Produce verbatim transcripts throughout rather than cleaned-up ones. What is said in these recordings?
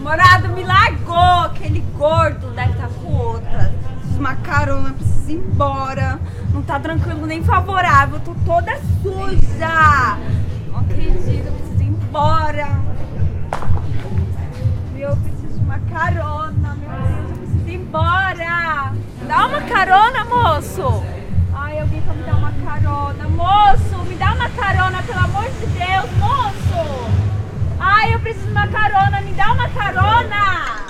namorado me largou, aquele gordo deve estar com outra. Preciso uma carona, preciso ir embora. Não tá tranquilo nem favorável, tô toda suja. Não acredito, eu preciso ir embora. Meu, eu preciso de uma carona, meu Deus, eu preciso ir embora. Dá uma carona, moço. Ai, alguém pra me dar uma carona. Moço, me dá uma carona, pelo amor de Deus, moço. Ai, eu preciso de uma carona, me dá uma carona!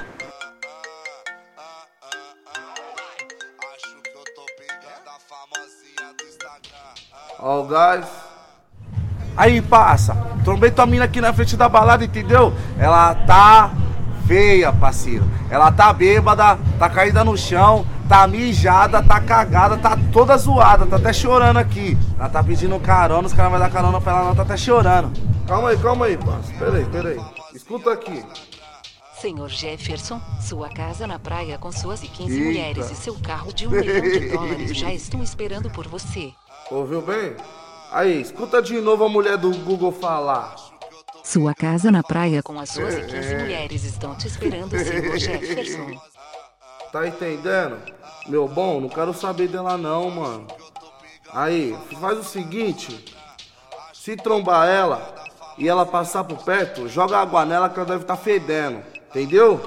Ó, oh, guys. Aí, passa. Trombei tua mina aqui na frente da balada, entendeu? Ela tá feia, parceiro. Ela tá bêbada, tá caída no chão, tá mijada, tá cagada, tá toda zoada, tá até chorando aqui. Ela tá pedindo carona, os caras vão dar carona pra ela, não, tá até chorando. Calma aí, calma aí, parça. Peraí, peraí. Escuta aqui. Senhor Jefferson, sua casa na praia com suas quinze Eita. mulheres e seu carro de um milhão de dólares já estão esperando por você. Ouviu bem? Aí, escuta de novo a mulher do Google falar. Sua casa na praia com as suas quinze mulheres estão te esperando, senhor Jefferson. Tá entendendo? Meu bom, não quero saber dela não, mano. Aí, faz o seguinte. Se trombar ela e ela passar por perto, joga água nela que ela deve estar tá fedendo. Entendeu?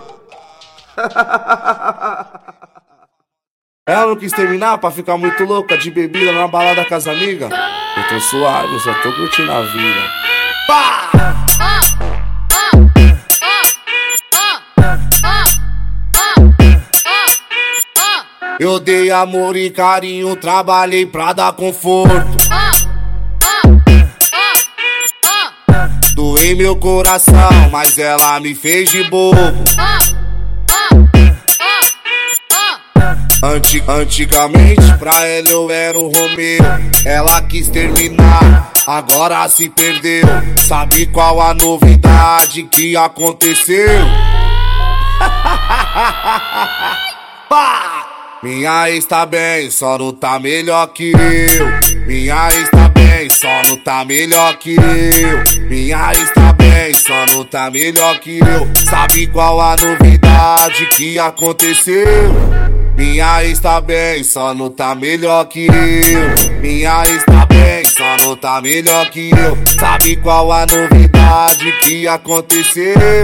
Ela não quis terminar pra ficar muito louca de bebida na balada com as amigas? Eu tô suave, eu só tô curtindo a vida. Pá! Eu dei amor e carinho, trabalhei pra dar conforto. Doei meu coração, mas ela me fez de bobo. Antig Antigamente pra ela eu era o Romeu. Ela quis terminar, agora se perdeu. Sabe qual a novidade que aconteceu? Minha ex tá bem, só não tá melhor que eu. Minha ex tá bem, só não tá melhor que eu. Minha ex tá bem, só não tá melhor que eu. Sabe qual a novidade que aconteceu? Minha ex tá bem, só não tá melhor que eu. Minha ex tá bem, só não tá melhor que eu. Sabe qual a novidade que aconteceu?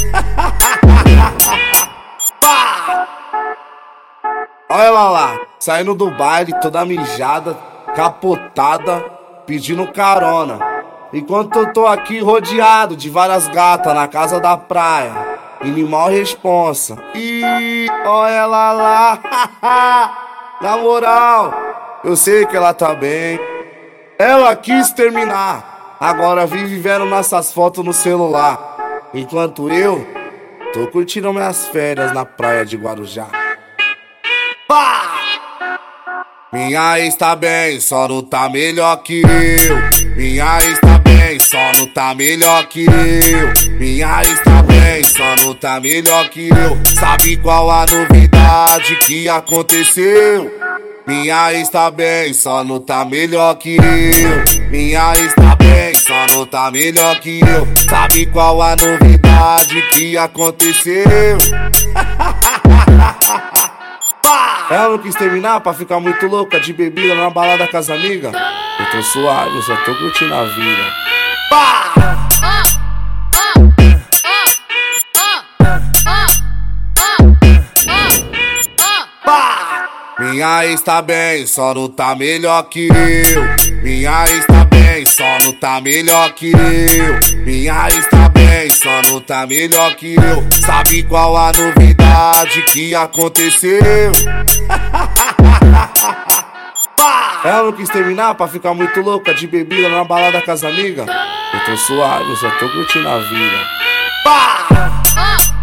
Olha ela lá, saindo do baile, toda mijada, capotada, pedindo carona. Enquanto eu tô aqui rodeado de várias gatas na casa da praia, animal responsa. Ih, olha ela lá, na moral, eu sei que ela tá bem. Ela quis terminar, agora vive vendo nossas fotos no celular. Enquanto eu tô curtindo minhas férias na praia de Guarujá. Pá! Minha ex tá bem, só não tá melhor que eu. Minha ex tá bem, só não tá melhor que eu. Minha ex tá bem, só não tá melhor que eu. Sabe qual a novidade que aconteceu? Minha ex tá bem, só não tá melhor que eu. Minha ex tá bem, só não tá melhor que eu. Sabe qual a novidade que aconteceu? Ela não quis terminar pra ficar muito louca de bebida na balada com as amigas? Eu tô suave, eu só tô curtindo a vida. Pá! Pá! Minha ex tá bem, só não tá melhor que eu. Minha ex tá bem, só não tá melhor que eu. Minha ex tá bem, só não tá melhor que eu. Sabe qual a novidade que aconteceu? Ela não quis terminar pra ficar muito louca de bebida na balada com as amigas? Eu tô suave, eu só tô curtindo a vida. Pá!